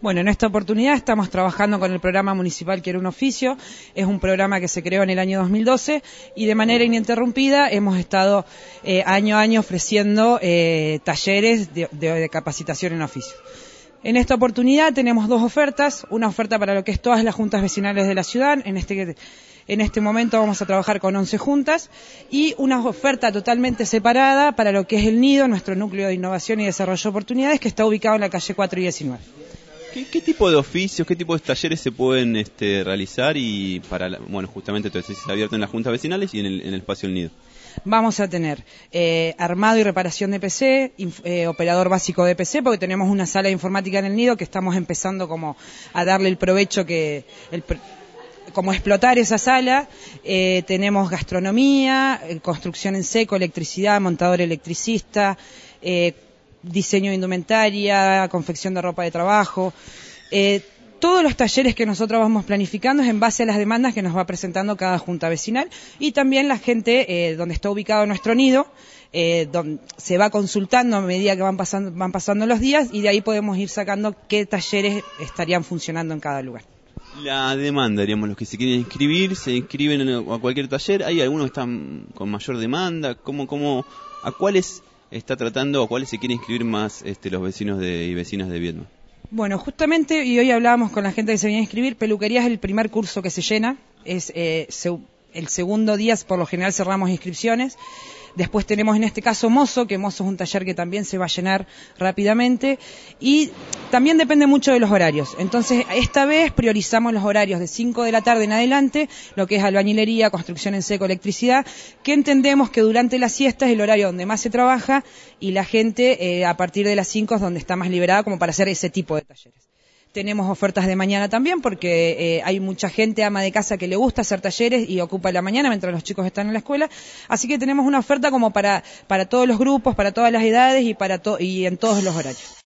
Bueno, en esta oportunidad estamos trabajando con el programa municipal Quiero un Oficio. Es un programa que se creó en el año 2012 y de manera ininterrumpida hemos estado año a año ofreciendo talleres de capacitación en oficio. En esta oportunidad tenemos dos ofertas, una oferta para lo que es todas las juntas vecinales de la ciudad, en este momento vamos a trabajar con 11 juntas, y una oferta totalmente separada para lo que es el Nido, nuestro núcleo de innovación y desarrollo de oportunidades, que está ubicado en la calle 4 y 19. ¿Qué tipo de oficios, qué tipo de talleres se pueden realizar y bueno, justamente entonces es abierto en las juntas vecinales y en el espacio El Nido? Vamos a tener armado y reparación de PC, operador básico de PC, porque tenemos una sala de informática en el Nido que estamos empezando como a darle el provecho como explotar esa sala. Tenemos gastronomía, construcción en seco, electricidad, montador electricista, diseño de indumentaria, confección de ropa de trabajo. Todos los talleres que nosotros vamos planificando es en base a las demandas que nos va presentando cada junta vecinal, y también la gente donde está ubicado nuestro nido, donde se va consultando a medida que van pasando los días, y de ahí podemos ir sacando qué talleres estarían funcionando en cada lugar. La demanda, diríamos, los que se quieren inscribir, se inscriben a cualquier taller. Hay algunos que están con mayor demanda. ¿A cuáles está tratando o a cuáles se quiere inscribir más los vecinos y vecinas de Viedma? Bueno, justamente, y hoy hablábamos con la gente que se viene a inscribir, peluquería es el primer curso que se llena, es el segundo día, por lo general cerramos inscripciones. Después tenemos en este caso mozo, que mozo es un taller que también se va a llenar rápidamente, y también depende mucho de los horarios. Entonces, esta vez priorizamos los horarios de 5 de la tarde en adelante, lo que es albañilería, construcción en seco, electricidad, que entendemos que durante la siesta es el horario donde más se trabaja, y la gente a partir de las 5 es donde está más liberada como para hacer ese tipo de talleres. Tenemos ofertas de mañana también, porque hay mucha gente, ama de casa, que le gusta hacer talleres y ocupa la mañana mientras los chicos están en la escuela. Así que tenemos una oferta como para todos los grupos, para todas las edades y en todos los horarios.